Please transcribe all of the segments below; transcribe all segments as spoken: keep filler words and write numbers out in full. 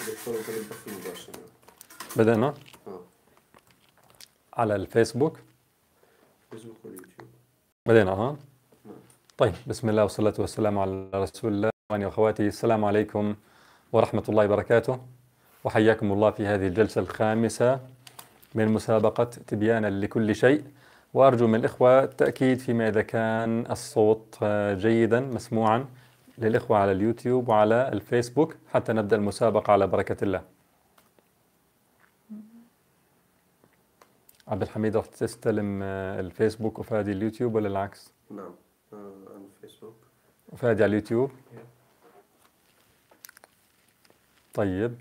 دكتور انت بالبث المباشر. بدأنا اه على الفيسبوك. فيسبوك واليوتيوب. بدأنا ها. نعم. طيب، بسم الله والصلاة والسلام على رسول الله. إخواني وأخواتي، السلام عليكم ورحمة الله وبركاته، وحياكم الله في هذه الجلسة الخامسة من مسابقة تبيانا لكل شيء. وأرجو من الإخوة التأكيد فيما إذا كان الصوت جيدا مسموعا للإخوة على اليوتيوب وعلى الفيسبوك حتى نبدأ المسابقة على بركة الله. عبد الحميد، رح تستلم الفيسبوك وفادي اليوتيوب ولا العكس؟ نعم. آه أنا فيسبوك وفادي على اليوتيوب. طيب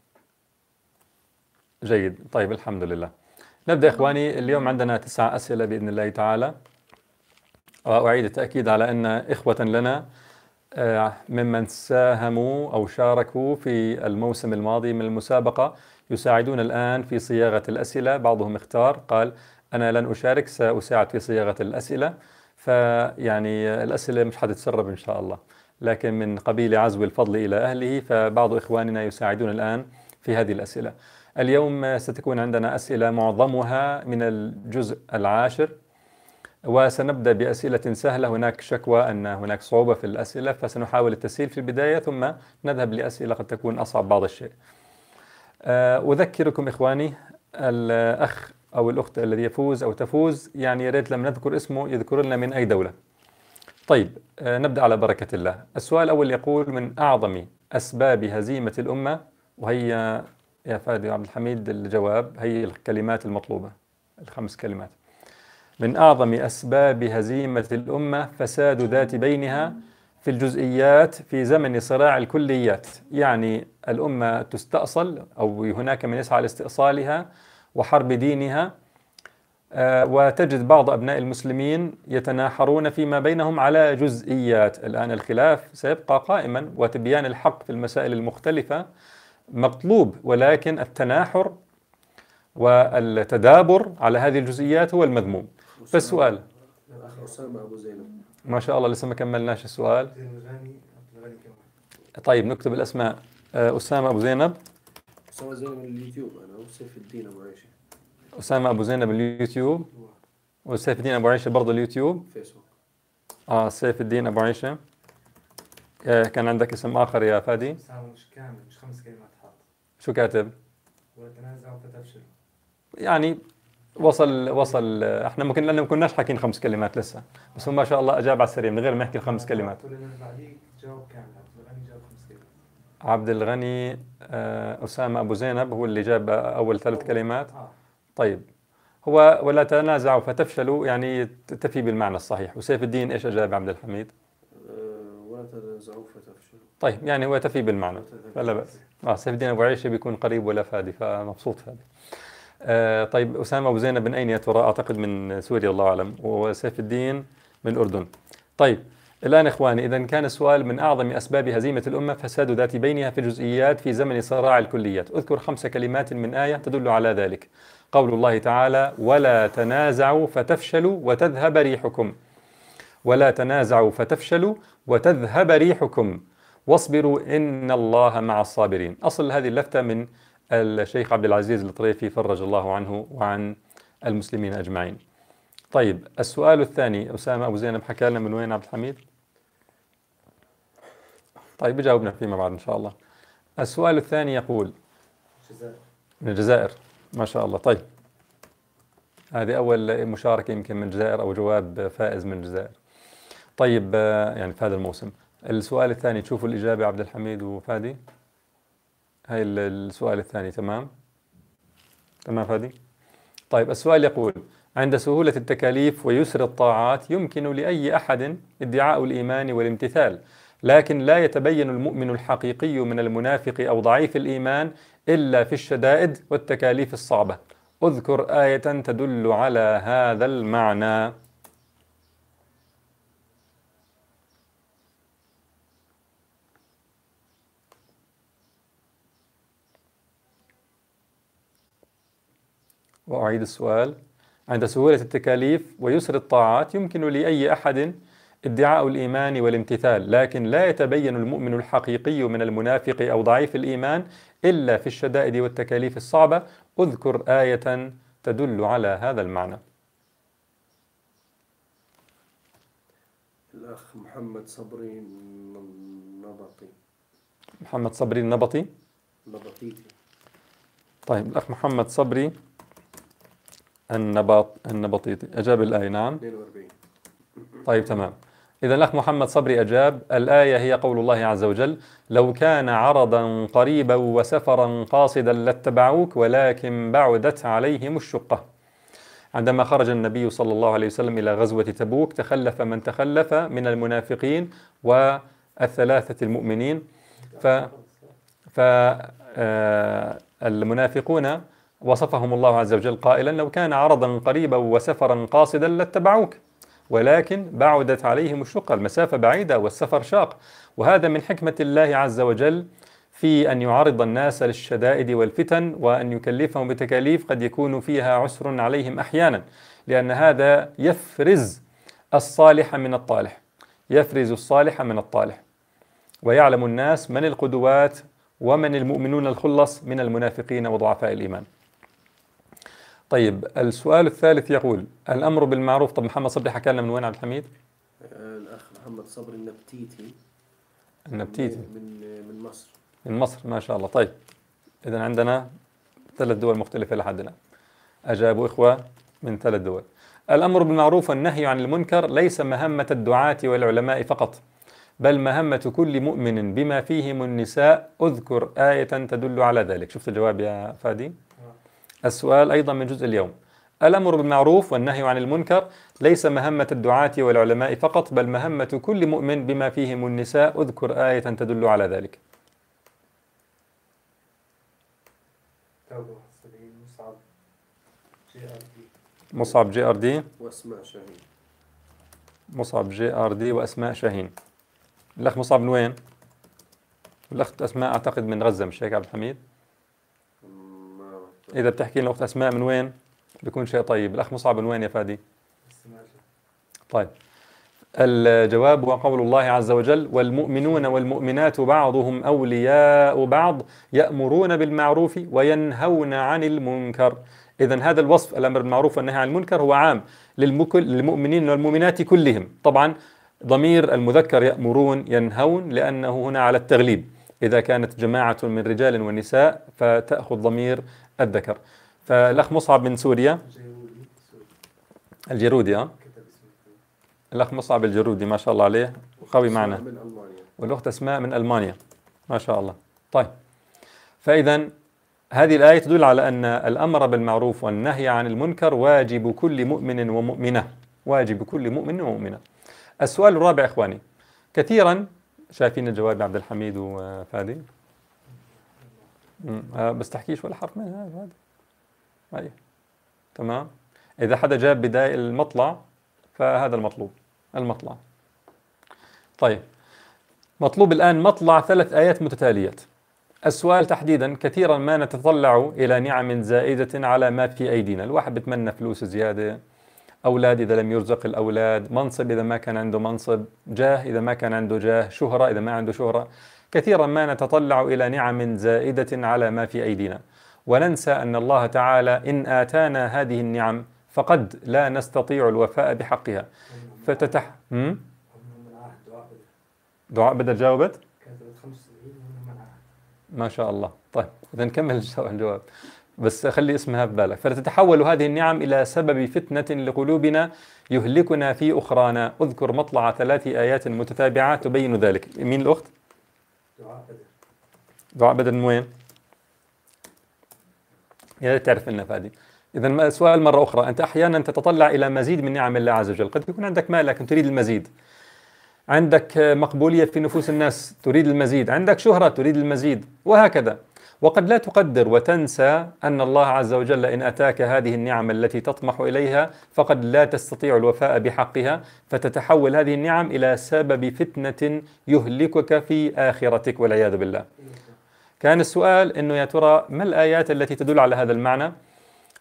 جيد. طيب الحمد لله. نبدأ إخواني. اليوم عندنا تسع أسئلة بإذن الله تعالى. وأعيد التأكيد على أن إخوة لنا ممن ساهموا أو شاركوا في الموسم الماضي من المسابقة يساعدون الآن في صياغة الأسئلة. بعضهم اختار قال أنا لن أشارك، سأساعد في صياغة الأسئلة. فيعني الأسئلة مش حتتسرب إن شاء الله، لكن من قبيل عزو الفضل إلى أهله، فبعض إخواننا يساعدون الآن في هذه الأسئلة. اليوم ستكون عندنا أسئلة معظمها من الجزء العاشر، وسنبدأ بأسئلة سهلة. هناك شكوى أن هناك صعوبة في الأسئلة، فسنحاول التسهيل في البداية ثم نذهب لأسئلة قد تكون أصعب بعض الشيء. أذكركم إخواني، الأخ أو الأخت الذي يفوز أو تفوز يعني يا ريت لما نذكر اسمه يذكر لنا من أي دولة. طيب نبدأ على بركة الله. السؤال الأول يقول: من أعظم أسباب هزيمة الأمة، وهي يا فادي عبد الحميد الجواب، هي الكلمات المطلوبة الخمس كلمات. من أعظم أسباب هزيمة الأمة فساد ذات بينها في الجزئيات في زمن صراع الكليات. يعني الأمة تستأصل أو هناك من يسعى لاستئصالها وحرب دينها، وتجد بعض أبناء المسلمين يتناحرون فيما بينهم على جزئيات. الآن الخلاف سيبقى قائما وتبيان الحق في المسائل المختلفة مطلوب، ولكن التناحر والتدابر على هذه الجزئيات هو المذموم. فالسؤال: الأخ أسامة أبو زينب. ما شاء الله لسه ما كملناش السؤال. طيب نكتب الأسماء. أسامة أبو زينب. أسامة زينب من اليوتيوب أنا، وسيف الدين أبو عيشة. أسامة أبو زينب اليوتيوب، وسيف الدين أبو عيشة برضه اليوتيوب. فيسبوك. آه سيف الدين أبو عيشة. كان عندك اسم آخر يا فادي؟ مش كامل، مش خمس كلمات حاط. شو كاتب؟ وتنازعوا فتفشلوا. يعني وصل وصل احنا ممكن لأنه ما كناش حاكين خمس كلمات لسه، بس هو ما شاء الله أجاب على السريع من غير ما يحكي الخمس كلمات. جاوب كامل. عبد الغني جاوب خمس كلمات. عبد الغني أسامة أبو زينب هو اللي جاب أول ثلاث كلمات. طيب هو ولا تنازعوا فتفشلوا يعني تفي بالمعنى الصحيح. وسيف الدين إيش أجاب عبد الحميد؟ أه ولا تنازعوا فتفشلوا. طيب يعني هو تفي بالمعنى فلا بأس. آه سيف الدين أبو عيشة بيكون قريب ولا فادي، فمبسوط فادي. آه طيب أسامة أبو زينب من أين يا ترى؟ أعتقد من سوريا الله أعلم، وسيف الدين من الأردن. طيب الآن إخواني، إذا كان السؤال من أعظم أسباب هزيمة الأمة فساد ذات بينها في الجزئيات في زمن صراع الكليات. أذكر خمس كلمات من آية تدل على ذلك. قول الله تعالى: ولا تنازعوا فتفشلوا وتذهب ريحكم. ولا تنازعوا فتفشلوا وتذهب ريحكم واصبروا إن الله مع الصابرين. أصل هذه اللفتة من الشيخ عبد العزيز الطريفي فرج الله عنه وعن المسلمين أجمعين. طيب السؤال الثاني، أسامة أبو زينب حكى لنا من وين عبد الحميد؟ طيب بجاوبنا فيما بعد إن شاء الله. السؤال الثاني يقول: من الجزائر. ما شاء الله. طيب هذه أول مشاركة يمكن من الجزائر أو جواب فائز من الجزائر. طيب يعني في هذا الموسم. السؤال الثاني تشوفوا الإجابة عبد الحميد وفادي؟ هاي السؤال الثاني تمام؟ تمام فادي؟ طيب السؤال يقول: عند سهولة التكاليف ويسر الطاعات يمكن لأي أحد ادعاء الإيمان والامتثال، لكن لا يتبين المؤمن الحقيقي من المنافق أو ضعيف الإيمان إلا في الشدائد والتكاليف الصعبة. أذكر آية تدل على هذا المعنى. وأعيد السؤال: عند سهولة التكاليف ويسر الطاعات يمكن لأي أحد ادعاء الإيمان والامتثال، لكن لا يتبين المؤمن الحقيقي من المنافق أو ضعيف الإيمان إلا في الشدائد والتكاليف الصعبة. اذكر آية تدل على هذا المعنى. الأخ محمد صبري نبطي محمد صبري النبطي. نبطيتي. طيب الأخ محمد صبري النبط النبطيطي أجاب الآية. نعم. اثنين وأربعين. طيب تمام. إذا الأخ محمد صبري أجاب. الآية هي قول الله عز وجل: لو كان عرضا قريبا وسفرا قاصدا لاتبعوك ولكن بعدت عليهم الشقة. عندما خرج النبي صلى الله عليه وسلم إلى غزوة تبوك تخلف من تخلف من المنافقين والثلاثة المؤمنين، ف فالمنافقون وصفهم الله عز وجل قائلا: لو كان عرضا قريبا وسفرا قاصدا لاتبعوك ولكن بعدت عليهم الشقة. المسافة بعيدة والسفر شاق، وهذا من حكمة الله عز وجل في أن يعرض الناس للشدائد والفتن وأن يكلفهم بتكاليف قد يكون فيها عسر عليهم أحيانا، لأن هذا يفرز الصالح من الطالح، يفرز الصالح من الطالح، ويعلم الناس من القدوات ومن المؤمنون الخلص من المنافقين وضعفاء الإيمان. طيب السؤال الثالث يقول: الأمر بالمعروف. طب محمد صبري حكى لنا من وين عبد الحميد؟ الأخ محمد صبري النبتيتي. النبتيتي من من مصر. من مصر، ما شاء الله. طيب إذا عندنا ثلاث دول مختلفة لحد الآن، أجابوا إخوة من ثلاث دول. الأمر بالمعروف والنهي عن المنكر ليس مهمة الدعاة والعلماء فقط، بل مهمة كل مؤمن بما فيهم النساء. اذكر آية تدل على ذلك. شفت الجواب يا فادي؟ السؤال أيضا من جزء اليوم. الأمر بالمعروف والنهي عن المنكر ليس مهمة الدعاة والعلماء فقط، بل مهمة كل مؤمن بما فيهم النساء. اذكر آية تدل على ذلك. مصعب جي ار دي واسماء شاهين. مصعب جي ار دي واسماء شاهين. الاخ مصعب من وين؟ الاخت اسماء اعتقد من غزه، مش هيك عبد الحميد؟ اذا بتحكي لنا الاخت اسماء من وين بيكون شيء طيب. الاخ مصعب من وين يا فادي؟ طيب الجواب هو قول الله عز وجل: والمؤمنون والمؤمنات بعضهم أولياء بعض يأمرون بالمعروف وينهون عن المنكر. إذن هذا الوصف، الأمر بالمعروف والنهي عن المنكر، هو عام للمؤمنين والمؤمنات كلهم. طبعا ضمير المذكر يأمرون ينهون لأنه هنا على التغليب، إذا كانت جماعة من رجال ونساء فتأخذ ضمير الذكر. فالأخ مصعب من سوريا الجرودي. أه؟ الأخ مصعب الجرودي ما شاء الله عليه قوي معنا، والأخت أسماء من ألمانيا ما شاء الله. طيب فإذا هذه الآية تدل على أن الأمر بالمعروف والنهي عن المنكر واجب كل مؤمن ومؤمنة، واجب كل مؤمن ومؤمنة. السؤال الرابع إخواني، كثيرا شايفين الجواب عبد الحميد وفادي؟ بس تحكيش ولا حرف من هذا. أيه. تمام. إذا حدا جاب بداية المطلع فهذا المطلوب، المطلع. طيب مطلوب الآن مطلع ثلاث آيات متتاليات. السؤال تحديدا: كثيرا ما نتطلع إلى نعم زائدة على ما في أيدينا. الواحد بتمنى فلوس زيادة، أولاد إذا لم يرزق الأولاد، منصب إذا ما كان عنده منصب، جاه إذا ما كان عنده جاه، شهرة إذا ما عنده شهرة. كثيرا ما نتطلع إلى نعم زائدة على ما في أيدينا، وننسى أن الله تعالى إن آتانا هذه النعم فقد لا نستطيع الوفاء بحقها. فتتح هم؟ دعاء بدر جاوبت؟ ما شاء الله. طيب إذا نكمل الجواب، بس خلي اسمها في بالك. فتتحول هذه النعم إلى سبب فتنة لقلوبنا يهلكنا في أخرانا. اذكر مطلع ثلاث آيات متتابعة تبين ذلك. مين الأخت؟ دعاء بدر. دعاء بدر من وين؟ يا ريت تعرف لنا فادي. إذا السؤال مرة أخرى، أنت أحيانا تتطلع إلى مزيد من نعم الله عز وجل، قد يكون عندك مال لكن تريد المزيد، عندك مقبولية في نفوس الناس تريد المزيد، عندك شهرة تريد المزيد، وهكذا. وقد لا تقدر وتنسى أن الله عز وجل إن أتاك هذه النعم التي تطمح إليها فقد لا تستطيع الوفاء بحقها، فتتحول هذه النعم إلى سبب فتنة يهلكك في آخرتك والعياذ بالله. كان السؤال أنه يا ترى ما الآيات التي تدل على هذا المعنى؟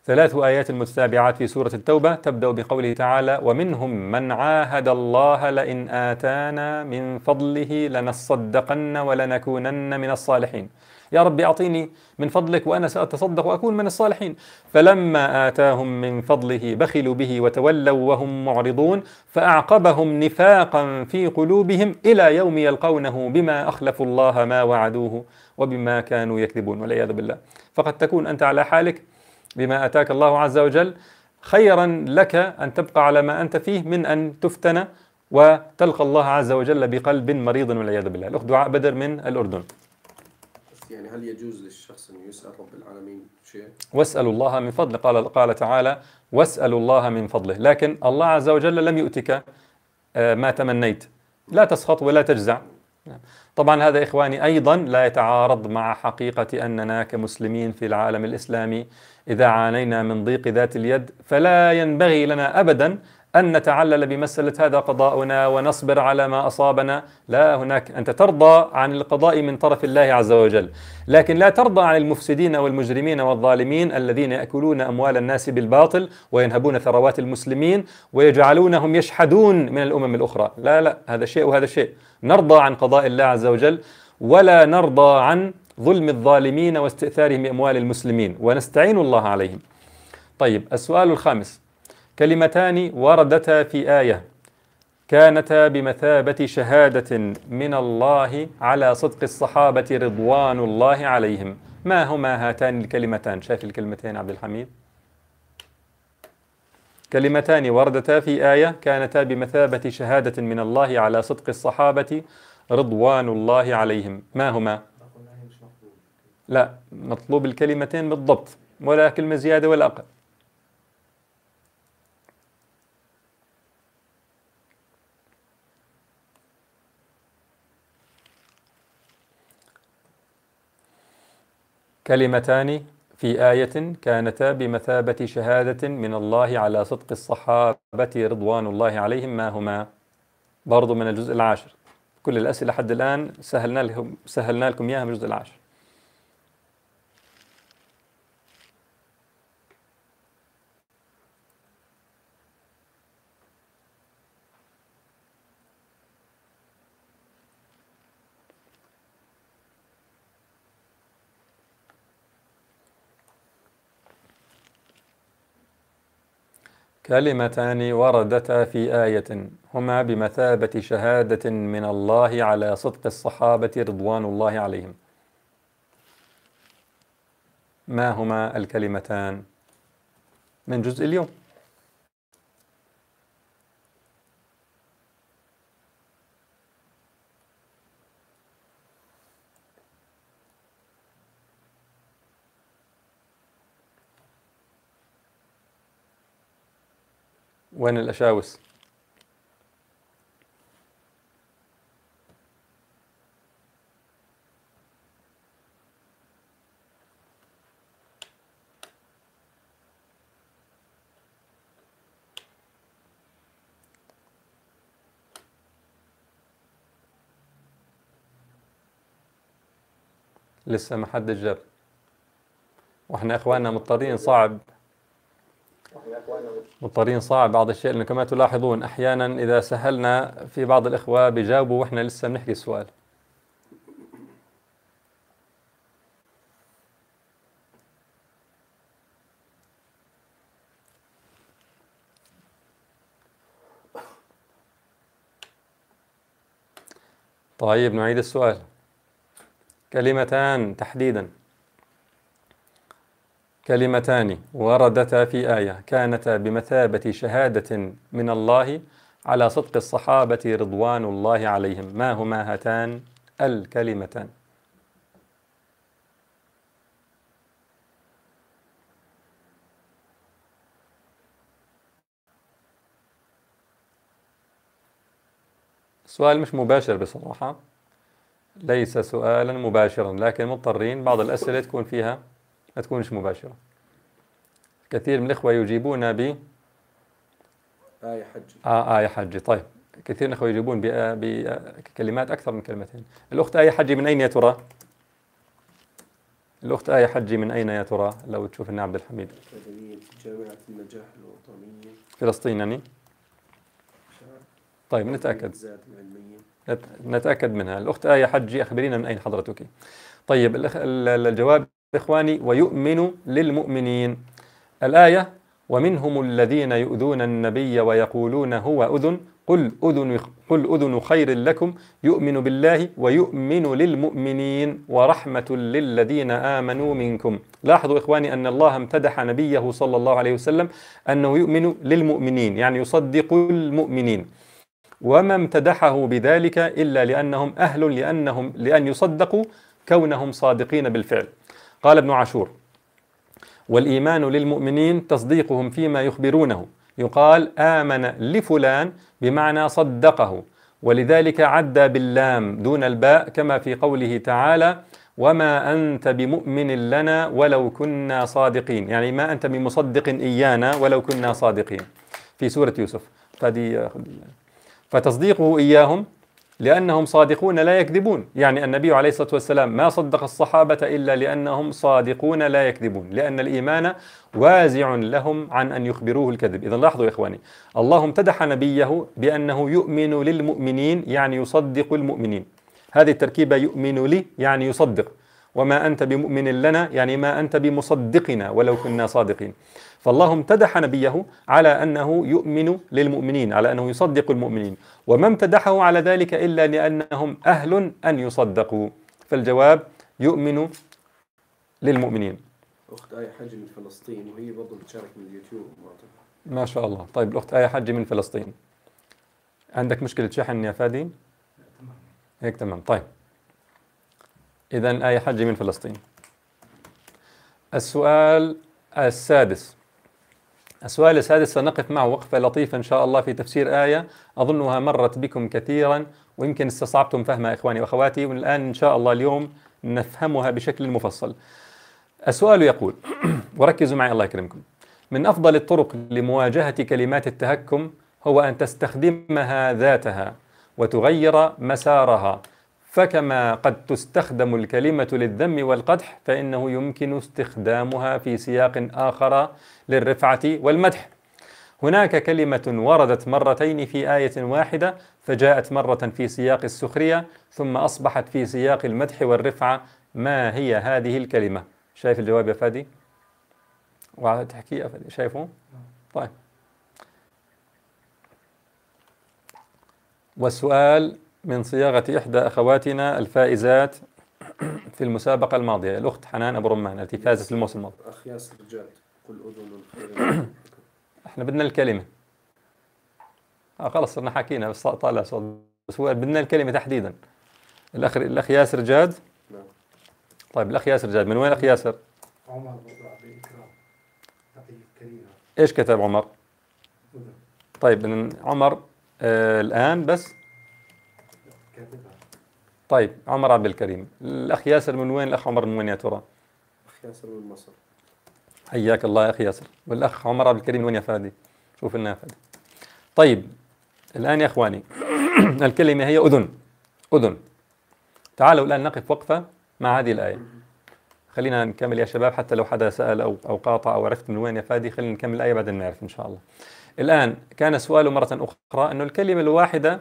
ثلاث آيات متتابعات في سورة التوبة تبدأ بقوله تعالى: ومنهم من عاهد الله لئن آتانا من فضله لنصدقن ولنكونن من الصالحين. يا رب أعطيني من فضلك وأنا سأتصدق وأكون من الصالحين. فلما آتاهم من فضله بخلوا به وتولوا وهم معرضون فأعقبهم نفاقا في قلوبهم إلى يوم يلقونه بما أخلفوا الله ما وعدوه وبما كانوا يكذبون، والعياذ بالله. فقد تكون أنت على حالك بما أتاك الله عز وجل، خيرا لك أن تبقى على ما أنت فيه من أن تفتن وتلقى الله عز وجل بقلب مريض، والعياذ بالله. الأخت دعاء بدر من الأردن: يعني هل يجوز للشخص أن يسأل رب العالمين شيء؟ واسألوا الله من فضله، قال قال تعالى: واسألوا الله من فضله. لكن الله عز وجل لم يؤتك ما تمنيت، لا تسخط ولا تجزع. طبعا هذا إخواني أيضا لا يتعارض مع حقيقة أننا كمسلمين في العالم الإسلامي إذا عانينا من ضيق ذات اليد فلا ينبغي لنا أبدا أن نتعلل بمسألة هذا قضاؤنا ونصبر على ما أصابنا. لا، هناك أنت ترضى عن القضاء من طرف الله عز وجل، لكن لا ترضى عن المفسدين والمجرمين والظالمين الذين يأكلون أموال الناس بالباطل وينهبون ثروات المسلمين ويجعلونهم يشحدون من الأمم الأخرى. لا لا، هذا شيء وهذا شيء. نرضى عن قضاء الله عز وجل ولا نرضى عن ظلم الظالمين واستئثارهم بأموال المسلمين، ونستعين الله عليهم. طيب، السؤال الخامس: كلمتان وردتا في آية كانتا بمثابة شهادة من الله على صدق الصحابة رضوان الله عليهم، ما هما هاتان الكلمتان؟ شايف الكلمتين عبد الحميد؟ كلمتان وردتا في آية كانتا بمثابة شهادة من الله على صدق الصحابة رضوان الله عليهم، ما هما؟ لا، مطلوب الكلمتين بالضبط، ولا كلمة زيادة ولا أقل. كلمتان في آية كانتا بمثابة شهادة من الله على صدق الصحابة رضوان الله عليهم، ما هما؟ برضو من الجزء العاشر. كل الأسئلة حد الآن سهلنا لكم سهلنا لكم إياها من الجزء العاشر. كلمتان وردتا في آية هما بمثابة شهادة من الله على صدق الصحابة رضوان الله عليهم، ما هما الكلمتان؟ من جزء اليوم. وين الأشاوس؟ لسه ما حد جاب، واحنا اخواننا مضطرين صعب مضطرين صعب بعض الشيء، لأنه كما تلاحظون أحيانا إذا سهلنا في بعض الإخوة بيجاوبوا وإحنا لسه بنحكي السؤال. طيب نعيد السؤال. كلمتان تحديدا كلمتان وردتا في آية كانتا بمثابة شهادة من الله على صدق الصحابة رضوان الله عليهم، ما هما هاتان الكلمتان؟ السؤال مش مباشر بصراحة، ليس سؤالا مباشرا، لكن مضطرين بعض الأسئلة تكون فيها ما تكونش مباشرة. كثير من الإخوة يجيبون ب آية حج. آه آية حج. طيب، كثير من الإخوة يجيبون بكلمات أكثر من كلمتين. الأخت آية حج من أين يا ترى؟ الأخت آية حجي من أين يا ترى لو تشوف لنا عبد الحميد؟ أكاديمية جامعة النجاح الوطنية. فلسطين يعني؟ مش عارف. طيب نتأكد. الزاد العلمية. نت- نتأكد منها. الأخت آية حجي أخبرينا من أين حضرتك. طيب الأخ- ال- ال- الجواب إخواني ويؤمن للمؤمنين. الآية ومنهم الذين يؤذون النبي ويقولون هو أذن قل أذن قل أذن خير لكم يؤمن بالله ويؤمن للمؤمنين ورحمة للذين آمنوا منكم. لاحظوا إخواني أن الله امتدح نبيه صلى الله عليه وسلم أنه يؤمن للمؤمنين، يعني يصدق المؤمنين، وما امتدحه بذلك إلا لأنهم أهل لأنهم لأن يصدقوا كونهم صادقين بالفعل. قال ابن عاشور والإيمان للمؤمنين تصديقهم فيما يخبرونه، يقال آمن لفلان بمعنى صدقه، ولذلك عدى باللام دون الباء كما في قوله تعالى وما أنت بمؤمن لنا ولو كنا صادقين، يعني ما أنت بمصدق إيانا ولو كنا صادقين في سورة يوسف. فدي فتصديقه إياهم لأنهم صادقون لا يكذبون، يعني النبي عليه الصلاة والسلام ما صدق الصحابة إلا لأنهم صادقون لا يكذبون، لأن الإيمان وازع لهم عن أن يخبروه الكذب. إذن لاحظوا يا إخواني، الله امتدح نبيه بأنه يؤمن للمؤمنين، يعني يصدق المؤمنين. هذه التركيبة يؤمن لي يعني يصدق، وما أنت بمؤمن لنا يعني ما أنت بمصدقنا ولو كنا صادقين. فالله امتدح نبيه على أنه يؤمن للمؤمنين، على أنه يصدق المؤمنين، وما امتدحه على ذلك إلا لأنهم أهل أن يصدقوا. فالجواب يؤمن للمؤمنين. أخت آية حجي من فلسطين وهي برضه بتشارك من اليوتيوب. ما شاء الله. طيب الأخت آية حجي من فلسطين، عندك مشكلة شحن يا فادي؟ هيك تمام. طيب إذن آية حجي من فلسطين. السؤال السادس السؤال السادس سنقف معه وقفة لطيفة إن شاء الله في تفسير آية أظنها مرت بكم كثيرا ويمكن استصعبتم فهمها إخواني وأخواتي، والآن إن شاء الله اليوم نفهمها بشكل مفصل. السؤال يقول وركزوا معي الله يكرمكم: من أفضل الطرق لمواجهة كلمات التهكم هو أن تستخدمها ذاتها وتغير مسارها، فكما قد تستخدم الكلمة للذم والقدح فإنه يمكن استخدامها في سياق آخر للرفعة والمدح. هناك كلمة وردت مرتين في آية واحدة، فجاءت مرة في سياق السخرية ثم أصبحت في سياق المدح والرفعة. ما هي هذه الكلمة؟ شايف الجواب يا فادي؟ وتحكي يا فادي شايفه؟ طيب، والسؤال من صياغة إحدى أخواتنا الفائزات في المسابقة الماضية، الأخت حنان أبو رمان التي فازت في الموسم الماضي. أخ ياسر رجال قل أذن الخير. احنا بدنا الكلمة. آه خلص صرنا حكينا بس طالع صوت، بس هو بدنا الكلمة تحديدا. الأخ الأخ ياسر جاد. نعم. طيب الأخ ياسر جاد من وين الأخ ياسر؟ عمر برضو عبد الإكرام تعطيه كريمة. إيش كتب عمر؟ أذن. طيب من عمر آه الآن بس. كاتبها. طيب عمر عبد الكريم. الأخ ياسر من وين؟ الأخ عمر من وين يا ترى؟ أخ ياسر من مصر. حياك الله يا أخي ياسر. والأخ عمر عبد الكريم من وين يا فادي؟ شوف لنا يا فادي. طيب الآن يا إخواني الكلمة هي أذن. أذن. تعالوا الآن نقف وقفة مع هذه الآية. خلينا نكمل يا شباب، حتى لو حدا سأل أو أو قاطع أو عرفت من وين يا فادي خلينا نكمل الآية بعدين نعرف إن شاء الله. الآن كان السؤال مرة أخرى أنه الكلمة الواحدة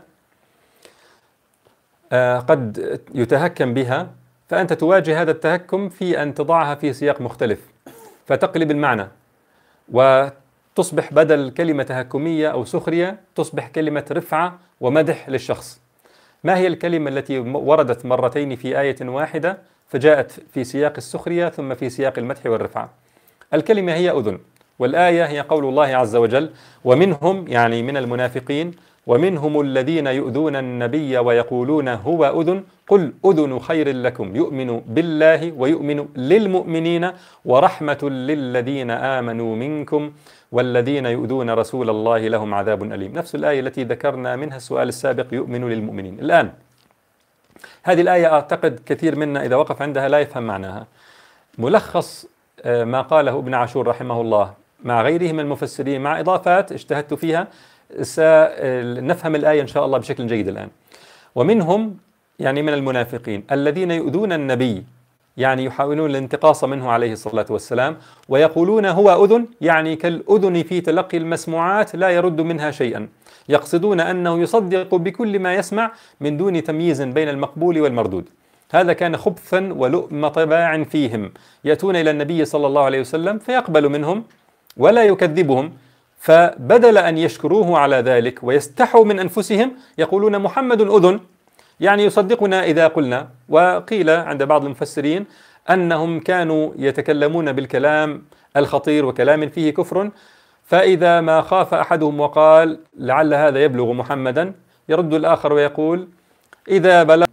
آه قد يتهكم بها، فأنت تواجه هذا التهكم في أن تضعها في سياق مختلف فتقلب المعنى وتصبح بدل كلمة تهكمية أو سخرية تصبح كلمة رفعة ومدح للشخص. ما هي الكلمة التي وردت مرتين في آية واحدة فجاءت في سياق السخرية ثم في سياق المدح والرفعة؟ الكلمة هي أذن، والآية هي قول الله عز وجل: ومنهم يعني من المنافقين ومنهم الذين يؤذون النبي ويقولون هو أذن قل أذن خير لكم يؤمن بالله ويؤمن للمؤمنين ورحمة للذين آمنوا منكم والذين يؤذون رسول الله لهم عذاب أليم. نفس الآية التي ذكرنا منها السؤال السابق يؤمن للمؤمنين. الآن هذه الآية أعتقد كثير منا إذا وقف عندها لا يفهم معناها. ملخص ما قاله ابن عاشور رحمه الله مع غيره من المفسرين مع إضافات اجتهدت فيها سنفهم الآية إن شاء الله بشكل جيد. الآن ومنهم يعني من المنافقين الذين يؤذون النبي يعني يحاولون الانتقاص منه عليه الصلاة والسلام، ويقولون هو أذن، يعني كالأذن في تلقي المسموعات لا يرد منها شيئا، يقصدون أنه يصدق بكل ما يسمع من دون تمييز بين المقبول والمردود. هذا كان خبثا ولؤم طباع فيهم، يأتون إلى النبي صلى الله عليه وسلم فيقبل منهم ولا يكذبهم، فبدل أن يشكروه على ذلك ويستحوا من أنفسهم يقولون محمد أذن، يعني يصدقنا إذا قلنا. وقيل عند بعض المفسرين أنهم كانوا يتكلمون بالكلام الخطير وكلام فيه كفر، فإذا ما خاف أحدهم وقال لعل هذا يبلغ محمدا يرد الآخر ويقول إذا بلغ.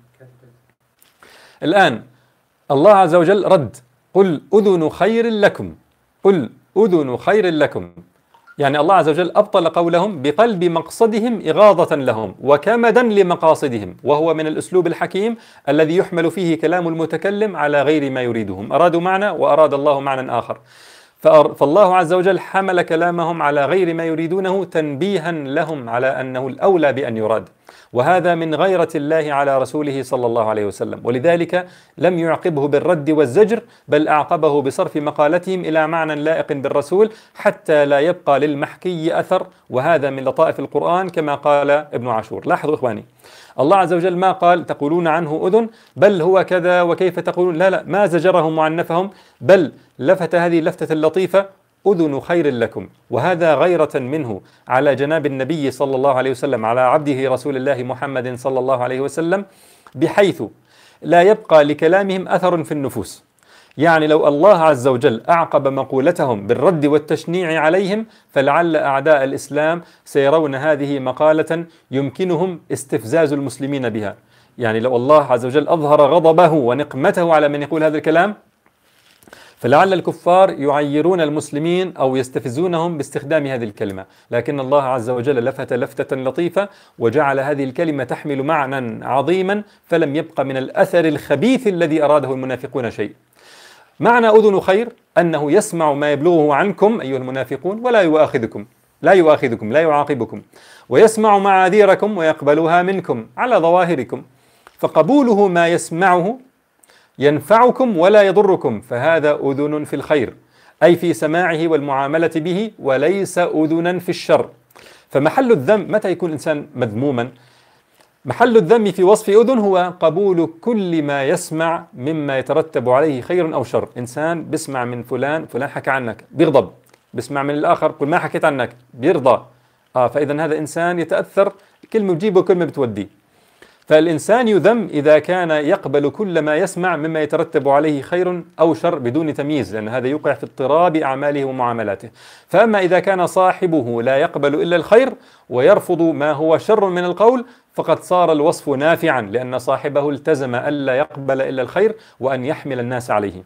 الآن الله عز وجل رد: قل أذن خير لكم، قل أذن خير لكم، يعني الله عز وجل أبطل قولهم بقلب مقصدهم إغاظة لهم وكمدا لمقاصدهم، وهو من الأسلوب الحكيم الذي يحمل فيه كلام المتكلم على غير ما يريدهم. أرادوا معنى وأراد الله معنى آخر، فالله عز وجل حمل كلامهم على غير ما يريدونه تنبيها لهم على أنه الأولى بأن يراد، وهذا من غيرة الله على رسوله صلى الله عليه وسلم، ولذلك لم يعقبه بالرد والزجر، بل أعقبه بصرف مقالتهم إلى معنى لائق بالرسول حتى لا يبقى للمحكي أثر، وهذا من لطائف القرآن كما قال ابن عاشور. لاحظوا إخواني، الله عز وجل ما قال تقولون عنه أذن بل هو كذا وكيف تقولون، لا لا، ما زجرهم وعنفهم، بل لفت هذه اللفتة اللطيفة: أذن خير لكم. وهذا غيرة منه على جناب النبي صلى الله عليه وسلم، على عبده رسول الله محمد صلى الله عليه وسلم، بحيث لا يبقى لكلامهم أثر في النفوس. يعني لو الله عز وجل أعقب مقولتهم بالرد والتشنيع عليهم، فلعل أعداء الإسلام سيرون هذه مقالة يمكنهم استفزاز المسلمين بها. يعني لو الله عز وجل أظهر غضبه ونقمته على من يقول هذا الكلام، فلعل الكفار يعيرون المسلمين أو يستفزونهم باستخدام هذه الكلمة، لكن الله عز وجل لفت لفتة لطيفة وجعل هذه الكلمة تحمل معنى عظيما، فلم يبق من الأثر الخبيث الذي أراده المنافقون شيء. معنى أذن خير أنه يسمع ما يبلغه عنكم أيها المنافقون ولا يؤاخذكم، لا يؤاخذكم، لا يعاقبكم، ويسمع معاذيركم ويقبلها منكم على ظواهركم، فقبوله ما يسمعه ينفعكم ولا يضركم، فهذا أذن في الخير، أي في سماعه والمعاملة به، وليس أذنا في الشر. فمحل الذم متى يكون الإنسان مذموما؟ محل الذم في وصف أذن هو قبول كل ما يسمع مما يترتب عليه خير أو شر. إنسان بسمع من فلان، فلان حكى عنك بيغضب، بسمع من الآخر قل ما حكيت عنك بيرضى، آه فإذا هذا إنسان يتأثر، كلمة بتجيبه وكلمة بتوديه. فالإنسان يذم إذا كان يقبل كل ما يسمع مما يترتب عليه خير أو شر بدون تمييز، لأن هذا يوقع في اضطراب أعماله ومعاملاته. فأما إذا كان صاحبه لا يقبل إلا الخير ويرفض ما هو شر من القول، فقد صار الوصف نافعا، لأن صاحبه التزم ألا يقبل إلا الخير وأن يحمل الناس عليه.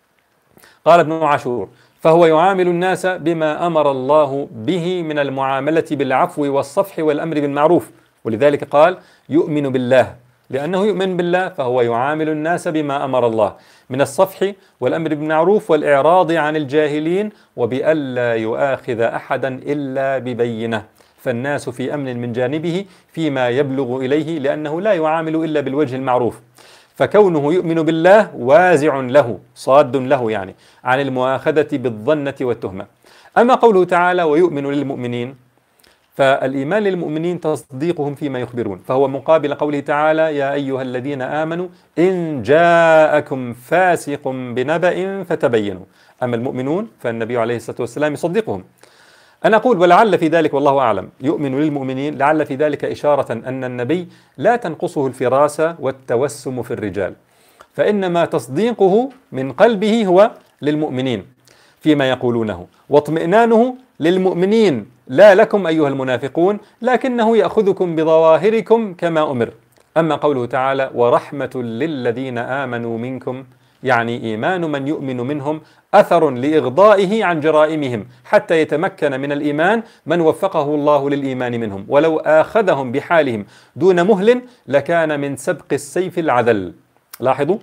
قال ابن عاشور: فهو يعامل الناس بما أمر الله به من المعاملة بالعفو والصفح والأمر بالمعروف، ولذلك قال يؤمن بالله، لأنه يؤمن بالله فهو يعامل الناس بما أمر الله من الصفح والأمر بالمعروف والإعراض عن الجاهلين، وبألا يؤاخذ أحدا إلا ببينة، فالناس في أمن من جانبه فيما يبلغ إليه، لأنه لا يعامل إلا بالوجه المعروف. فكونه يؤمن بالله وازع له، صاد له يعني عن المؤاخذة بالظنة والتهمة. أما قوله تعالى ويؤمن للمؤمنين، فالإيمان للمؤمنين تصديقهم فيما يخبرون، فهو مقابل قوله تعالى يا أيها الذين آمنوا إن جاءكم فاسق بنبأ فتبينوا. أما المؤمنون فالنبي عليه الصلاة والسلام يصدقهم. أنا أقول ولعل في ذلك، والله أعلم، يؤمن للمؤمنين، لعل في ذلك إشارة أن النبي لا تنقصه الفراسة والتوسم في الرجال، فإنما تصديقه من قلبه هو للمؤمنين فيما يقولونه، واطمئنانه للمؤمنين لا لكم أيها المنافقون، لكنه يأخذكم بظواهركم كما أمر. أما قوله تعالى ورحمة للذين آمنوا منكم، يعني إيمان من يؤمن منهم أثر لإغضائه عن جرائمهم حتى يتمكن من الإيمان من وفقه الله للإيمان منهم، ولو آخذهم بحالهم دون مهل لكان من سبق السيف العذل. لاحظوا،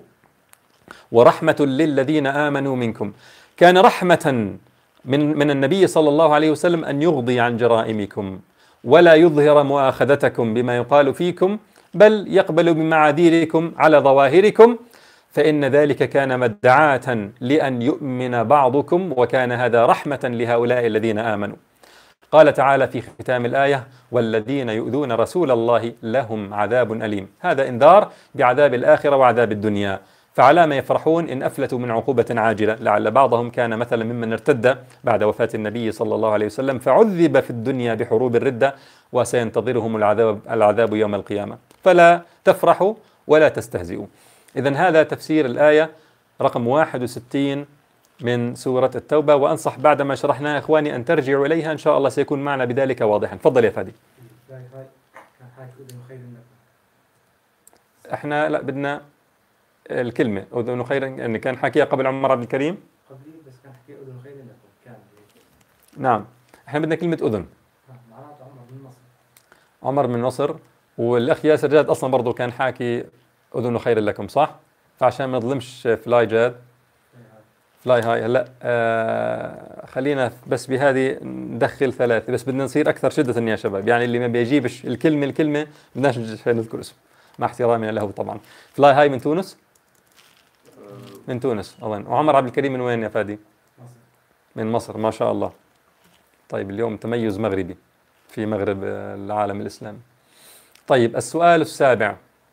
ورحمة للذين آمنوا منكم، كان رحمة من من النبي صلى الله عليه وسلم أن يغضي عن جرائمكم ولا يظهر مؤاخذتكم بما يقال فيكم، بل يقبل بمعاذيركم على ظواهركم، فإن ذلك كان مدعاة لأن يؤمن بعضكم وكان هذا رحمة لهؤلاء الذين آمنوا. قال تعالى في ختام الآية: والذين يؤذون رسول الله لهم عذاب أليم. هذا إنذار بعذاب الآخرة وعذاب الدنيا، فعلى ما يفرحون إن أفلتوا من عقوبة عاجلة. لعل بعضهم كان مثلا ممن ارتد بعد وفاة النبي صلى الله عليه وسلم فعذب في الدنيا بحروب الردة، وسينتظرهم العذاب, العذاب يوم القيامة. فلا تفرحوا ولا تستهزئوا. إذن هذا تفسير الآية رقم واحد وستين من سورة التوبة، وأنصح بعدما شرحناها إخواني أن ترجعوا إليها، إن شاء الله سيكون معنا بذلك واضحا. تفضل يا فادي. احنا لا بدنا الكلمة أذن خير، أن كان حكيها قبل عمر عبد الكريم قبلي، بس كان حكي أذن خير لكم كان. نعم، احنا بدنا كلمة أذن. معناته عمر من مصر. عمر من مصر، والأخ ياسر جاد أصلا برضو كان حاكي أذن خير لكم، صح؟ فعشان ما نظلمش فلاي جاد فلاي هاي هلا آه خلينا بس بهذه ندخل ثلاثة، بس بدنا نصير أكثر شدة يا شباب. يعني اللي ما بيجيبش الكلمة الكلمة بدناش نذكر اسمه، مع احترامنا له طبعا. فلاي هاي من تونس؟ من تونس أظن. وعمر عبد الكريم من وين يا فادي؟ مصر. من مصر، ما شاء الله. طيب اليوم تميز مغربي في مغرب العالم الإسلامي. طيب السؤال السابع،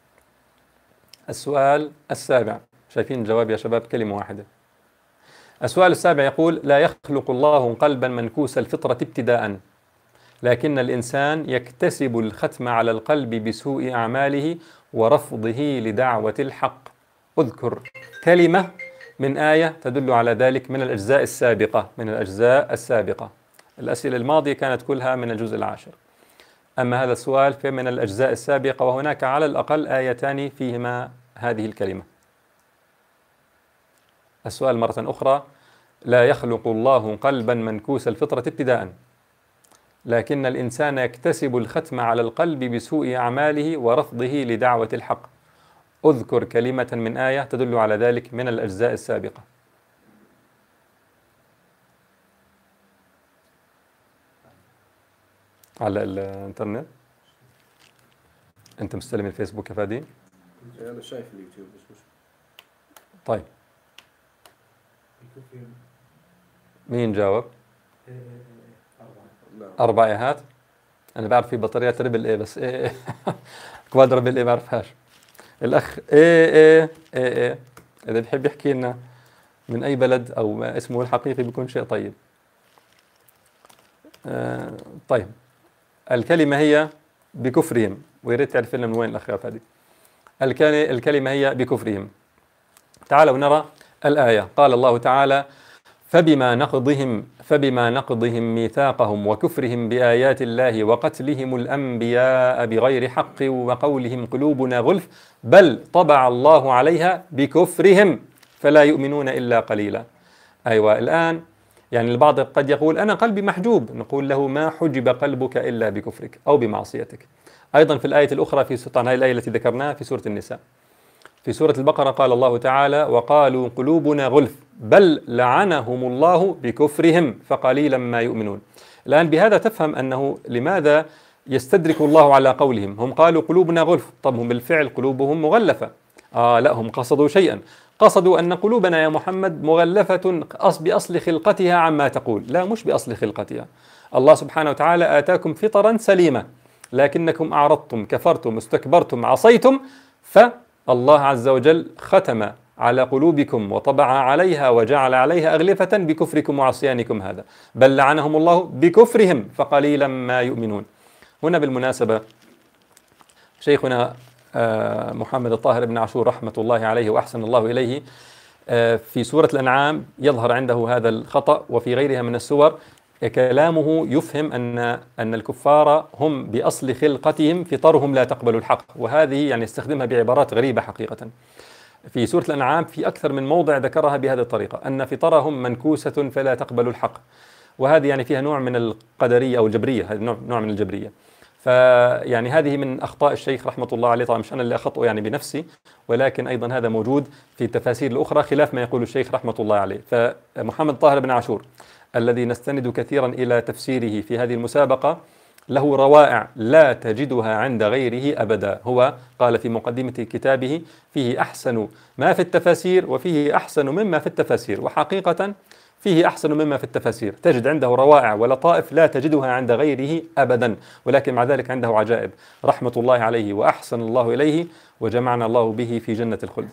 السؤال السابع، شايفين الجواب يا شباب؟ كلمة واحدة. السؤال السابع يقول: لا يخلق الله قلبا منكوس الفطرة ابتداء، لكن الإنسان يكتسب الختم على القلب بسوء أعماله ورفضه لدعوة الحق. اذكر كلمة من آية تدل على ذلك من الأجزاء السابقة، من الأجزاء السابقة. الأسئلة الماضية كانت كلها من الجزء العاشر، أما هذا السؤال فمن الأجزاء السابقة، وهناك على الأقل آيتان فيهما هذه الكلمة. السؤال مرة أخرى: لا يخلق الله قلبا منكوس الفطرة ابتداء، لكن الإنسان يكتسب الختم على القلب بسوء أعماله ورفضه لدعوة الحق. اذكر كلمة من آية تدل على ذلك من الأجزاء السابقة. على الانترنت. انت مستلم الفيسبوك يا فادي؟ انا شايف اليوتيوب بس مش. طيب مين جاوب؟ أربع إيهات. أنا بعرف في بطارية تربل إيه، بس إيه إيه كوادربل إيه ما بعرفهاش. الأخ إيه إيه إيه إيه إذا بحب يحكي لنا من أي بلد أو ما اسمه الحقيقي بيكون شيء طيب. آه طيب الكلمة هي بكفرهم، ويا ريت تعرف لنا من وين الأخ فادي. الكلمة هي بكفرهم. تعالوا نرى الآية. قال الله تعالى: فبما نقضهم فبما نقضهم ميثاقهم وكفرهم بآيات الله وقتلهم الأنبياء بغير حق وقولهم قلوبنا غلف بل طبع الله عليها بكفرهم فلا يؤمنون إلا قليلا. أيوة الآن يعني البعض قد يقول: أنا قلبي محجوب. نقول له: ما حجب قلبك إلا بكفرك أو بمعصيتك. أيضا في الآية الأخرى في سورة، هذه الآية التي ذكرناها في سورة النساء، في سورة البقرة قال الله تعالى: وقالوا قلوبنا غلف بل لعنهم الله بكفرهم فقليلا ما يؤمنون. الآن بهذا تفهم أنه لماذا يستدرك الله على قولهم. هم قالوا قلوبنا غلف، طب هم بالفعل قلوبهم مغلفة. آه لا، هم قصدوا شيئا، قصدوا أن قلوبنا يا محمد مغلفة بأصل خلقتها عما تقول. لا، مش بأصل خلقتها. الله سبحانه وتعالى آتاكم فطرا سليمة، لكنكم أعرضتم كفرتم استكبرتم عصيتم، فالله عز وجل ختم على قلوبكم وطبع عليها وجعل عليها أغلفة بكفركم وعصيانكم هذا، بل لعنهم الله بكفرهم فقليلا ما يؤمنون. هنا بالمناسبة شيخنا محمد الطاهر بن عاشور رحمة الله عليه وأحسن الله إليه في سورة الأنعام يظهر عنده هذا الخطأ، وفي غيرها من السور كلامه يفهم أن أن الكفار هم بأصل خلقتهم فطرهم لا تقبل الحق، وهذه يعني استخدمها بعبارات غريبة حقيقة. في سورة الأنعام في أكثر من موضع ذكرها بهذه الطريقة، أن فطرهم منكوسة فلا تقبل الحق، وهذه يعني فيها نوع من القدرية أو الجبرية، هذا نوع نوع من الجبرية. فيعني هذه من أخطاء الشيخ رحمة الله عليه، طبعا مش أنا اللي أخطأه يعني بنفسي، ولكن أيضا هذا موجود في التفاسير الأخرى خلاف ما يقول الشيخ رحمة الله عليه. فمحمد طاهر بن عاشور الذي نستند كثيرا إلى تفسيره في هذه المسابقة له روائع لا تجدها عند غيره أبدا. هو قال في مقدمة كتابه: فيه أحسن ما في التفاسير وفيه أحسن مما في التفاسير. وحقيقة فيه أحسن مما في التفاسير، تجد عنده روائع ولطائف لا تجدها عند غيره أبدا، ولكن مع ذلك عنده عجائب. رحمة الله عليه وأحسن الله إليه، وجمعنا الله به في جنة الخلد.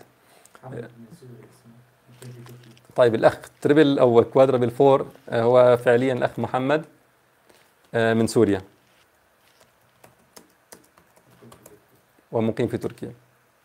طيب الأخ تريبل أو كوادربل فور هو فعليا الأخ محمد من سوريا ومقيم في تركيا.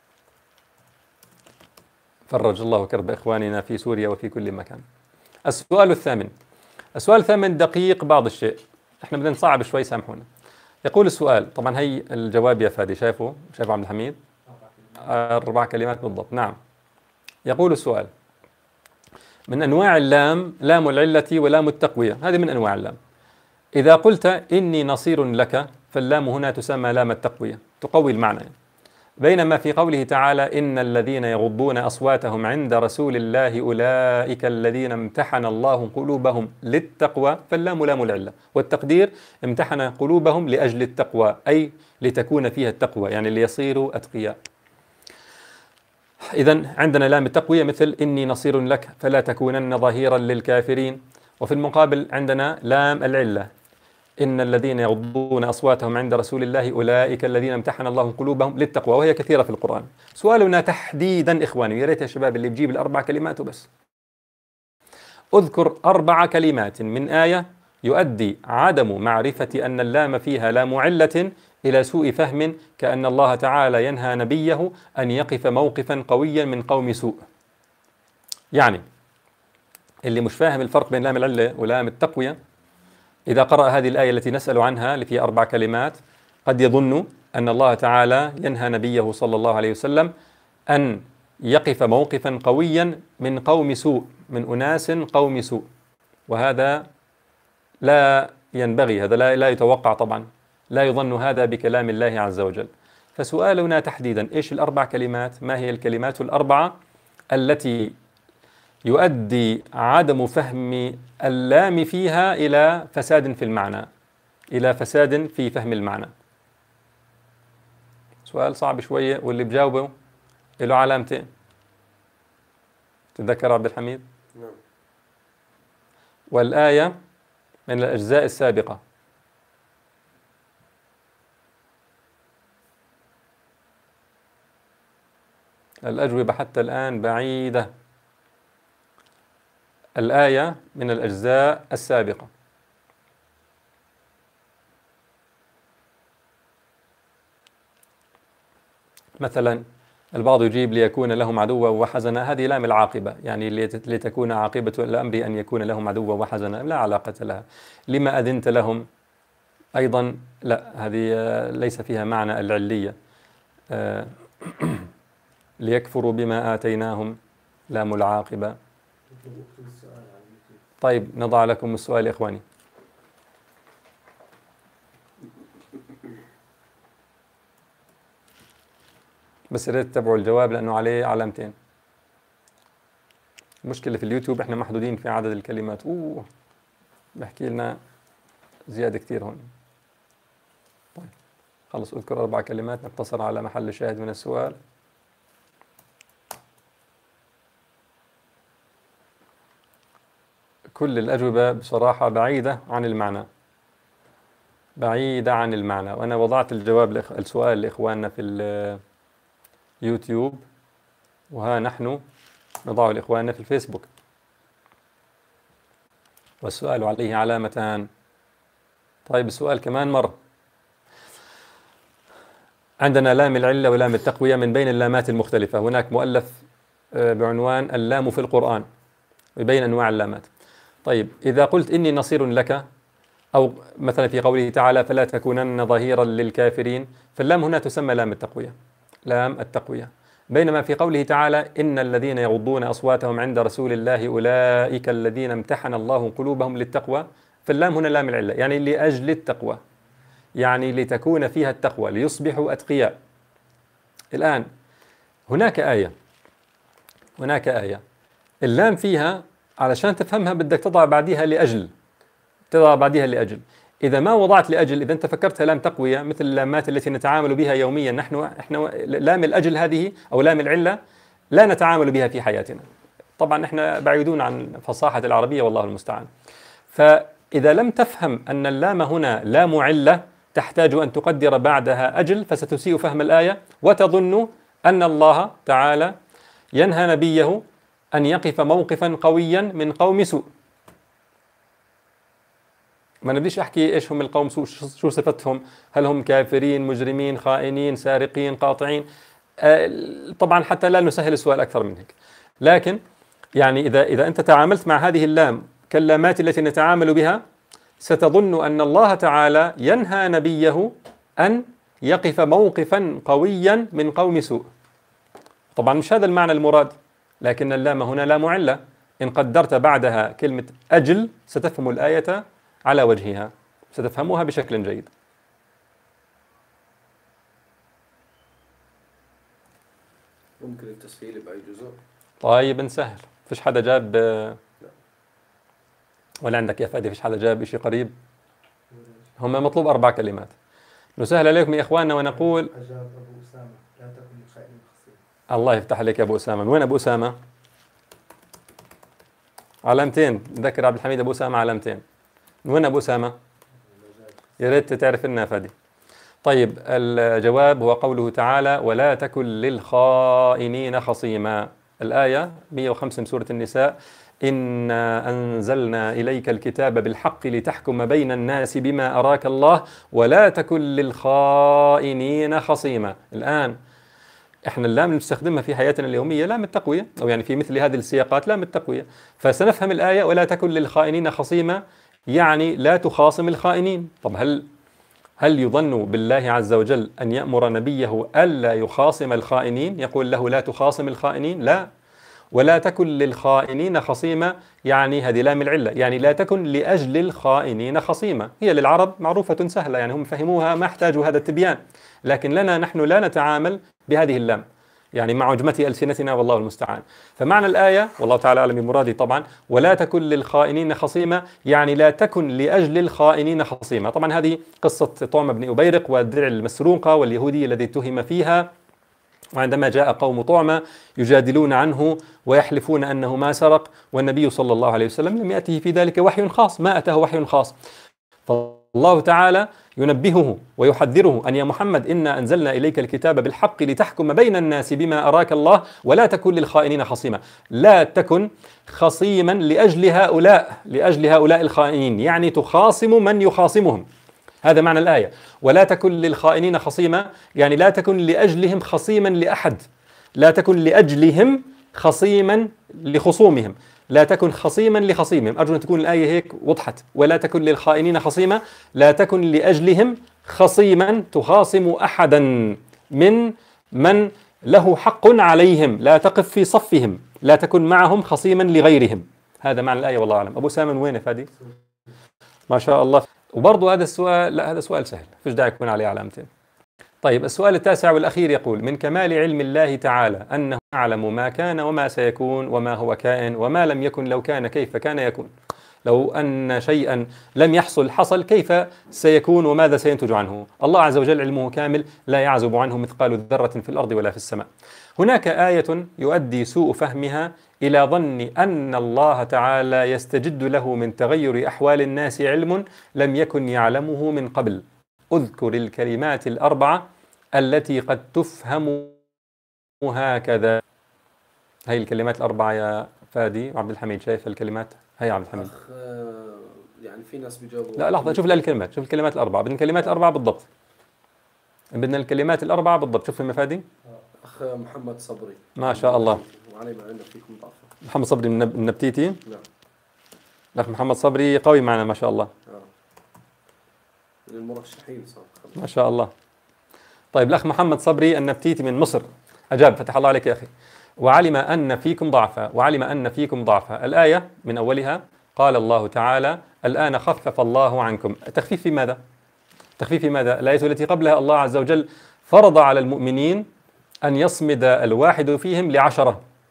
فرج الله كرب إخواننا في سوريا وفي كل مكان. السؤال الثامن. السؤال الثامن دقيق بعض الشيء، احنا بدنا نصعب شوي، سامحونا. يقول السؤال، طبعا هي الجواب يا فادي، شايفه شايفه عبد الحميد؟ أربع كلمات بالضبط، نعم. يقول السؤال: من أنواع اللام لام العلة ولام التقوية، هذه من أنواع اللام. إذا قلت إني نصير لك، فاللام هنا تسمى لام التقوية، تقوي المعنى. بينما في قوله تعالى: إن الذين يغضون أصواتهم عند رسول الله أولئك الذين امتحن الله قلوبهم للتقوى، فاللام لام العلة، والتقدير امتحن قلوبهم لأجل التقوى، أي لتكون فيها التقوى، يعني ليصيروا أتقياء. إذن عندنا لام التقوية مثل إني نصير لك فلا تكونن ظهيرا للكافرين. وفي المقابل عندنا لام العلة: إن الذين يغضون أصواتهم عند رسول الله أولئك الذين امتحن الله قلوبهم للتقوى، وهي كثيرة في القرآن. سؤالنا تحديدا إخواني، يا ريت يا شباب اللي بجيب الأربع كلمات وبس، أذكر أربع كلمات من آية يؤدي عدم معرفة أن اللام فيها لام علة إلى سوء فهم، كأن الله تعالى ينهى نبيه أن يقف موقفا قويا من قوم سوء. يعني اللي مش فاهم الفرق بين لام العلة ولام التقوية، إذا قرأ هذه الآية التي نسأل عنها اللي فيها أربع كلمات، قد يظن أن الله تعالى ينهى نبيه صلى الله عليه وسلم أن يقف موقفا قويا من قوم سوء، من أناس قوم سوء، وهذا لا ينبغي، هذا لا, لا يتوقع طبعا، لا يظن هذا بكلام الله عز وجل. فسؤالنا تحديدا: إيش الأربع كلمات؟ ما هي الكلمات الأربعة التي يؤدي عدم فهم اللام فيها إلى فساد في المعنى، إلى فساد في فهم المعنى؟ سؤال صعب شوية، واللي بجاوبه له علامتين. تتذكر عبد الحميد؟ نعم. والآية من الأجزاء السابقة. الأجوبة حتى الآن بعيدة. الآية من الأجزاء السابقة. مثلا البعض يجيب: ليكون لهم عدوا وحزنا، هذه لام العاقبة، يعني لتكون عاقبة الأمر أن يكون لهم عدوا وحزنا، لا علاقة لها. لما أذنت لهم، أيضا لا، هذه ليس فيها معنى العلية. ليكفروا بما آتيناهم، لام العاقبة. طيب نضع لكم السؤال يا إخواني. بس ريت تتبعوا الجواب لأنه عليه علامتين. المشكلة في اليوتيوب إحنا محدودين في عدد الكلمات، أوه بحكي لنا زيادة كتير هون. طيب خلص، أذكر أربع كلمات، نقتصر على محل شاهد من السؤال. كل الأجوبة بصراحة بعيدة عن المعنى، بعيدة عن المعنى. وأنا وضعت الجواب السؤال لإخواننا في اليوتيوب، وها نحن نضعه لإخواننا في الفيسبوك. والسؤال عليه علامتان. طيب السؤال كمان مرة. عندنا لام العلة ولام التقوية من بين اللامات المختلفة. هناك مؤلف بعنوان اللام في القرآن بين أنواع اللامات. طيب إذا قلت إني نصير لك، أو مثلا في قوله تعالى فلا تكونن ظهيرا للكافرين، فاللام هنا تسمى لام التقوية، لام التقوية. بينما في قوله تعالى إن الذين يغضون أصواتهم عند رسول الله أولئك الذين امتحن الله قلوبهم للتقوى، فاللام هنا لام العلة، يعني لأجل التقوى، يعني لتكون فيها التقوى، ليصبحوا أتقياء. الآن هناك آية هناك آية اللام فيها علشان تفهمها بدك تضع بعدها لأجل، تضع بعدها لأجل. إذا ما وضعت لأجل، إذا أنت فكرتها لام تقوية مثل اللامات التي نتعامل بها يوميا، نحن إحنا لام الأجل هذه أو لام العلة لا نتعامل بها في حياتنا. طبعا إحنا بعيدون عن فصاحة العربية والله المستعان. فإذا لم تفهم أن اللام هنا لام علة تحتاج أن تقدر بعدها أجل، فستسيء فهم الآية وتظن أن الله تعالى ينهى نبيه أن يقف موقفا قويا من قوم سوء. ما نبديش أحكي إيش هم القوم سوء، شو صفتهم، هل هم كافرين مجرمين خائنين سارقين قاطعين. آه طبعا حتى لا نسهل السؤال أكثر من هيك. لكن يعني إذا إذا أنت تعاملت مع هذه اللام كاللامات التي نتعامل بها، ستظن أن الله تعالى ينهى نبيه أن يقف موقفا قويا من قوم سوء. طبعا مش هذا المعنى المراد، لكن اللام هنا لام علة، إن قدرت بعدها كلمة أجل ستفهم الآية على وجهها، ستفهمها بشكل جيد. ممكن التسهيل بأي جزء؟ طيب نسهل. فيش حدا جاب ولا عندك يا فادي فيش حدا جاب شيء قريب؟ هم مطلوب أربع كلمات. نسهل عليكم يا إخواننا ونقول أجاب أبو أسامة لا تكن لخائن خصيم. الله يفتح عليك يا أبو أسامة. من وين أبو أسامة؟ علامتين، ذكر عبد الحميد أبو أسامة علامتين. من وين أبو أسامة؟ يا ريت تعرف لنا فادي. طيب الجواب هو قوله تعالى ولا تكن للخائنين خصيما. الآية مئة وخمسة من سورة النساء، إنا أنزلنا إليك الكتاب بالحق لتحكم بين الناس بما أراك الله ولا تكن للخائنين خصيما. الآن إحنا اللام اللي نستخدمها في حياتنا اليومية لام التقوية، أو يعني في مثل هذه السياقات لام التقوية. فسنفهم الآية ولا تكن للخائنين خصيما يعني لا تخاصم الخائنين. طب هل هل يظن بالله عز وجل أن يأمر نبيه ألا يخاصم الخائنين؟ يقول له لا تخاصم الخائنين؟ لا. ولا تكن للخائنين خصيما يعني هذه لام العلة، يعني لا تكن لأجل الخائنين خصيما. هي للعرب معروفة سهلة، يعني هم فهموها ما احتاجوا هذا التبيان، لكن لنا نحن لا نتعامل بهذه اللام، يعني مع عجمة ألسنتنا والله المستعان. فمعنى الآية والله تعالى أعلم بمرادي طبعا، ولا تكن للخائنين خصيما يعني لا تكن لأجل الخائنين خصيما. طبعا هذه قصة طعم بن أبيرق والدرع المسروقة واليهودي الذي اتهم فيها، وعندما جاء قوم طعمة يجادلون عنه ويحلفون أنه ما سرق، والنبي صلى الله عليه وسلم لم يأته في ذلك وحي خاص، ما أتاه وحي خاص. فالله تعالى ينبهه ويحذره أن يا محمد إنا أنزلنا إليك الكتاب بالحق لتحكم بين الناس بما أراك الله ولا تكن للخائنين خصيما. لا تكن خصيما لأجل هؤلاء لأجل هؤلاء الخائنين، يعني تخاصم من يخاصمهم. هذا معنى الآية. ولا تكن للخائنين خصيما يعني لا تكن لأجلهم خصيما لأحد، لا تكن لأجلهم خصيما لخصومهم، لا تكن خصيما لخصيمهم. أرجو أن تكون الآية هيك وضحت. ولا تكن للخائنين خصيما لا تكن لأجلهم خصيما تخاصم أحدا من من له حق عليهم، لا تقف في صفهم، لا تكن معهم خصيما لغيرهم. هذا معنى الآية والله أعلم. أبو سامن وين فادي؟ ما شاء الله. وبرضه هذا السؤال، لا هذا سؤال سهل فيش داعي يكون عليه علامتين. طيب السؤال التاسع والأخير يقول من كمال علم الله تعالى أنه يعلم ما كان وما سيكون وما هو كائن وما لم يكن لو كان كيف كان يكون. لو أن شيئا لم يحصل حصل كيف سيكون وماذا سينتج عنه. الله عز وجل علمه كامل لا يعزب عنه مثقال ذرة في الأرض ولا في السماء. هناك آية يؤدي سوء فهمها إلى ظن أن الله تعالى يستجد له من تغير أحوال الناس علم لم يكن يعلمه من قبل. أذكر الكلمات الأربعة التي قد تفهم هكذا. هاي الكلمات الأربعة يا فادي وعبد الحميد، شايف الكلمات؟ هاي عبد الحميد. أخ يعني في ناس بيجاوبوا. لا لحظة، شوف الكلمات، شوف الكلمات الأربعة. بدنا الكلمات الأربعة بالضبط. بدنا الكلمات الأربعة بالضبط. شوف مفادي. أخ محمد صبري. ما شاء الله. وعلي ما عندنا فيكم ضعفة. محمد صبري من النبتيتي. نعم. الأخ محمد صبري قوي معنا ما شاء الله. آه. من المرشحين صار. ما شاء الله. طيب الأخ محمد صبري النبتيتي من مصر أجاب، فتح الله عليك يا أخي. وعلم أن فيكم ضعفا، وعلم أن فيكم ضعفا. الآية من أولها قال الله تعالى الآن خفف الله عنكم. تخفيف في ماذا؟ تخفيف في ماذا؟ الآية التي قبلها الله عز وجل فرض على المؤمنين أن يصمد الواحد فيهم لعشرة.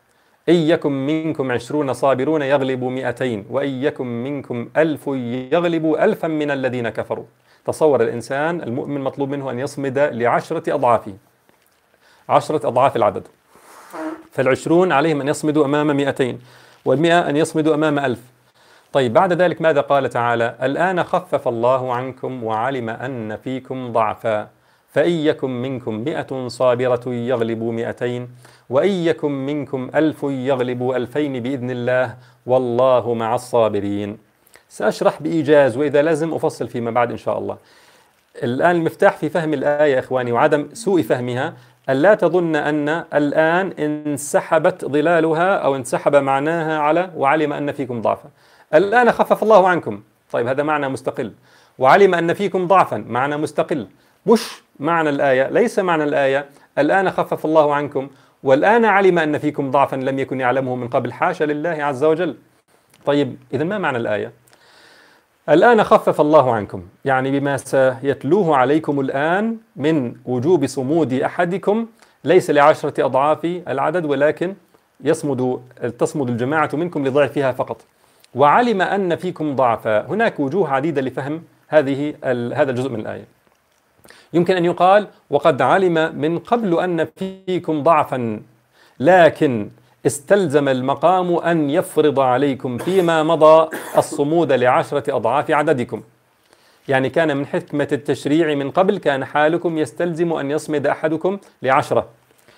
إن يكن منكم عشرون صابرون يغلبوا مئتين وإن يكن منكم ألف يغلبوا ألفا من الذين كفروا. تصور الإنسان المؤمن مطلوب منه أن يصمد لعشرة أضعافه، عشرة أضعاف العدد. فالعشرون عليهم أن يصمدوا أمام مئتين، والمئة أن يصمدوا أمام ألف. طيب بعد ذلك ماذا قال تعالى؟ الآن خفف الله عنكم وعلم أن فيكم ضعفا فإن يكن منكم مئة صابرة يغلبوا مئتين وإن يكن منكم ألف يغلبوا ألفين بإذن الله والله مع الصابرين. سأشرح بإيجاز، وإذا لازم أفصل فيما بعد إن شاء الله. الآن المفتاح في فهم الآية إخواني وعدم سوء فهمها ألا تظن أن الآن انسحبت ظلالها أو انسحب معناها على وعلم أن فيكم ضعفا. الآن خفف الله عنكم، طيب هذا معنى مستقل. وعلم أن فيكم ضعفا معنى مستقل، مش معنى الآية. ليس معنى الآية الآن خفف الله عنكم والآن علم أن فيكم ضعفا لم يكن يعلمه من قبل، حاشا لله عز وجل. طيب إذا ما معنى الآية؟ الآن خفف الله عنكم يعني بما سيتلوه عليكم الآن من وجوب صمود أحدكم ليس لعشرة أضعاف العدد، ولكن يصمد تصمد الجماعة منكم لضعفها فقط. وعلم أن فيكم ضعفا، هناك وجوه عديدة لفهم هذه هذا الجزء من الآية. يمكن أن يقال وقد علم من قبل أن فيكم ضعفا، لكن استلزم المقام أن يفرض عليكم فيما مضى الصمود لعشرة أضعاف عددكم. يعني كان من حكمة التشريع من قبل كان حالكم يستلزم أن يصمد أحدكم لعشرة،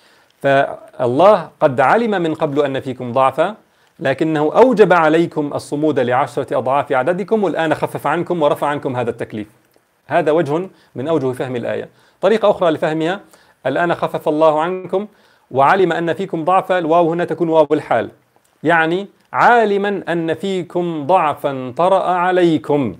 فالله قد علم من قبل أن فيكم ضعفا لكنه أوجب عليكم الصمود لعشرة أضعاف عددكم، والآن خفف عنكم ورفع عنكم هذا التكليف. هذا وجه من أوجه فهم الآية. طريقة أخرى لفهمها الآن خفف الله عنكم وعلم أن فيكم ضعفا، الواو هنا تكون واو الحال، يعني عالما أن فيكم ضعفا طرأ عليكم،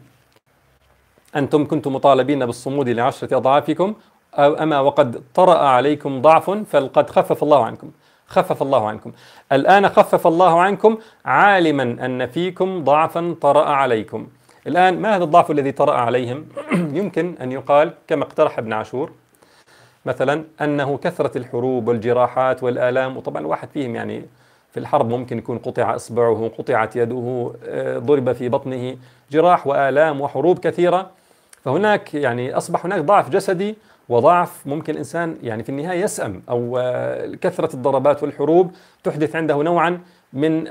أنتم كنتم مطالبين بالصمود لعشرة أضعافكم أما وقد طرأ عليكم ضعف فقد خفف الله عنكم. خفف الله عنكم الآن خفف الله عنكم عالما أن فيكم ضعفا طرأ عليكم. الآن ما هذا الضعف الذي طرأ عليهم؟ يمكن أن يقال كما اقترح ابن عاشور مثلا أنه كثرة الحروب والجراحات والآلام، وطبعا الواحد فيهم يعني في الحرب ممكن يكون قطع إصبعه، قطعت يده، ضرب في بطنه، جراح وآلام وحروب كثيرة، فهناك يعني أصبح هناك ضعف جسدي وضعف ممكن الإنسان يعني في النهاية يسأم، أو كثرة الضربات والحروب تحدث عنده نوعا من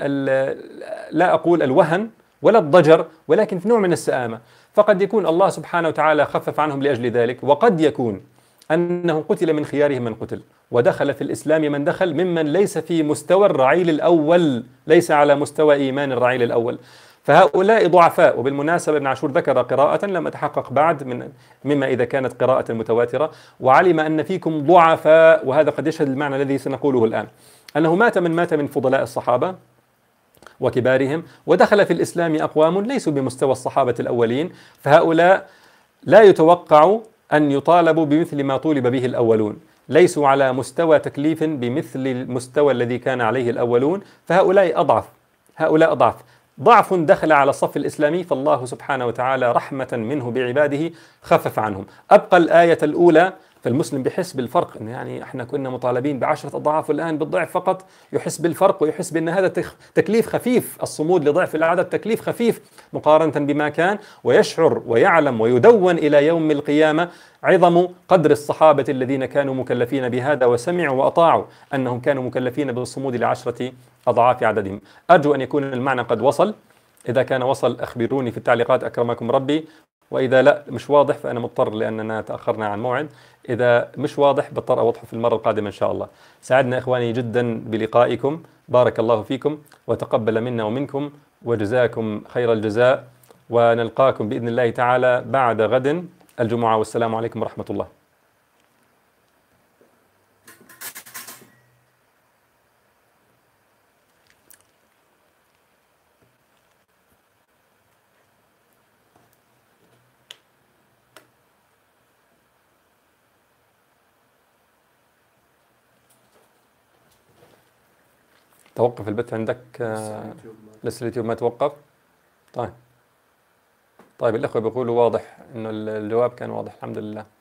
لا أقول الوهن ولا الضجر ولكن في نوع من السآمة، فقد يكون الله سبحانه وتعالى خفف عنهم لأجل ذلك. وقد يكون أنه قتل من خيارهم من قتل ودخل في الإسلام من دخل ممن ليس في مستوى الرعيل الأول، ليس على مستوى إيمان الرعيل الأول، فهؤلاء ضعفاء. وبالمناسبة ابن عاشور ذكر قراءة لم أتحقق بعد من مما إذا كانت قراءة متواترة، وعلم أن فيكم ضعفاء، وهذا قد يشهد المعنى الذي سنقوله الآن، أنه مات من مات من فضلاء الصحابة وكبارهم ودخل في الإسلام أقوام ليسوا بمستوى الصحابة الأولين، فهؤلاء لا يتوقع أن يطالبوا بمثل ما طولب به الأولون، ليسوا على مستوى تكليف بمثل المستوى الذي كان عليه الأولون، فهؤلاء أضعف، هؤلاء أضعف ضعف دخل على الصف الإسلامي، فالله سبحانه وتعالى رحمة منه بعباده خفف عنهم. أبقى الآية الأولى، فالمسلم بيحس بالفرق، إن يعني احنا كنا مطالبين بعشرة أضعاف والآن بالضعف فقط، يحس بالفرق ويحس بأن هذا تكليف خفيف، الصمود لضعف العدد تكليف خفيف مقارنة بما كان، ويشعر ويعلم ويدون إلى يوم القيامة عظم قدر الصحابة الذين كانوا مكلفين بهذا وسمعوا وأطاعوا أنهم كانوا مكلفين بالصمود لعشرة أضعاف عددهم. أرجو أن يكون المعنى قد وصل، إذا كان وصل أخبروني في التعليقات أكرمكم ربي، وإذا لا مش واضح فأنا مضطر لأننا تأخرنا عن موعد، إذا مش واضح بضطر أوضحه في المرة القادمة إن شاء الله. سعدنا إخواني جدا بلقائكم، بارك الله فيكم وتقبل منا ومنكم وجزاكم خير الجزاء، ونلقاكم بإذن الله تعالى بعد غد الجمعة، والسلام عليكم ورحمة الله. توقف البث عندك لسه اليوتيوب ما توقف؟ طيب طيب الأخوة بيقولوا واضح إنه الجواب كان واضح الحمد لله.